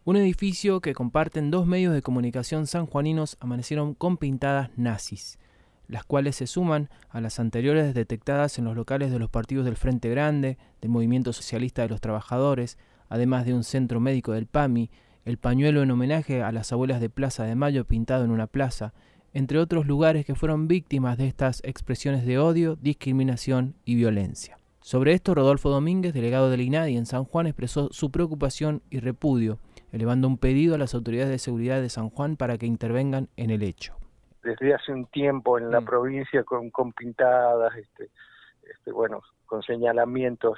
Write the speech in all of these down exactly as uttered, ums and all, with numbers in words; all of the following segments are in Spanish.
Un edificio que comparten dos medios de comunicación sanjuaninos amanecieron con pintadas nazis, las cuales se suman a las anteriores detectadas en los locales de los partidos del Frente Grande, del Movimiento Socialista de los Trabajadores, además de un centro médico del P A M I, el pañuelo en homenaje a las abuelas de Plaza de Mayo pintado en una plaza, entre otros lugares que fueron víctimas de estas expresiones de odio, discriminación y violencia. Sobre esto, Rodolfo Domínguez, delegado del INADI en San Juan, expresó su preocupación y repudio, elevando un pedido a las autoridades de seguridad de San Juan para que intervengan en el hecho. Desde hace un tiempo en la mm. provincia con, con pintadas, este, este, bueno, con señalamientos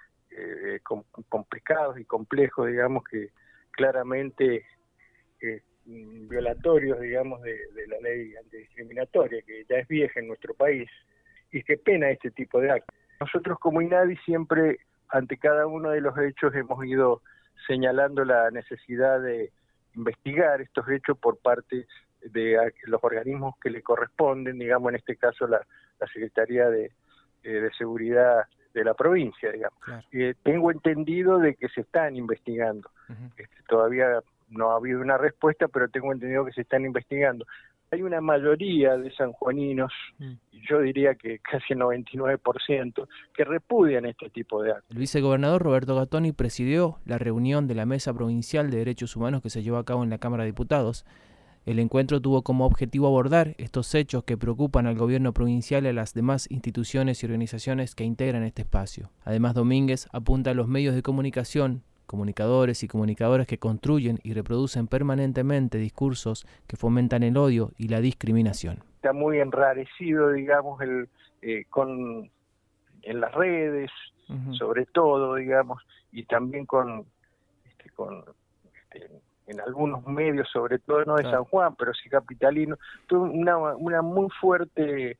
eh, com, complicados y complejos, digamos, que claramente eh, violatorios, digamos, de, de la ley antidiscriminatoria, que ya es vieja en nuestro país, y que pena este tipo de actos. Nosotros como INADI siempre, ante cada uno de los hechos, hemos ido señalando la necesidad de investigar estos hechos por parte de los organismos que le corresponden, digamos, en este caso la, la Secretaría de, eh, de Seguridad de la provincia, digamos. Claro. Eh, tengo entendido de que se están investigando. Uh-huh. Este, todavía no ha habido una respuesta, pero tengo entendido que se están investigando. Hay una mayoría de sanjuaninos, mm. yo diría que casi el noventa y nueve por ciento, que repudian este tipo de actos. El vicegobernador Roberto Gattoni presidió la reunión de la Mesa Provincial de Derechos Humanos que se llevó a cabo en la Cámara de Diputados. El encuentro tuvo como objetivo abordar estos hechos que preocupan al gobierno provincial y a las demás instituciones y organizaciones que integran este espacio. Además, Domínguez apunta a los medios de comunicación, comunicadores y comunicadoras que construyen y reproducen permanentemente discursos que fomentan el odio y la discriminación. Está muy enrarecido, digamos, el, eh, con en las redes, uh-huh. sobre todo, digamos, y también con, este, con este, en algunos medios, sobre todo no de claro. San Juan, pero sí capitalino, tuvo una, una muy fuerte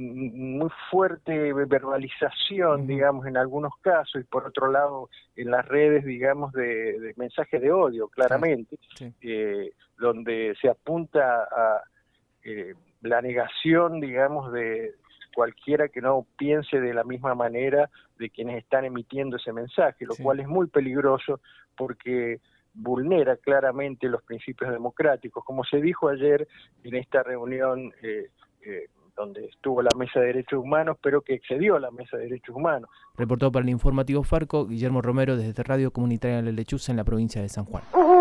muy fuerte verbalización, uh-huh. digamos, en algunos casos, y por otro lado, en las redes, digamos, de, de mensajes de odio, claramente, sí. eh, donde se apunta a eh, la negación, digamos, de cualquiera que no piense de la misma manera de quienes están emitiendo ese mensaje, lo sí. cual es muy peligroso porque vulnera claramente los principios democráticos, como se dijo ayer en esta reunión eh, eh, donde estuvo la Mesa de Derechos Humanos, pero que excedió la Mesa de Derechos Humanos. Reportó para el informativo Farco, Guillermo Romero, desde Radio Comunitaria La Lechuza, en la provincia de San Juan.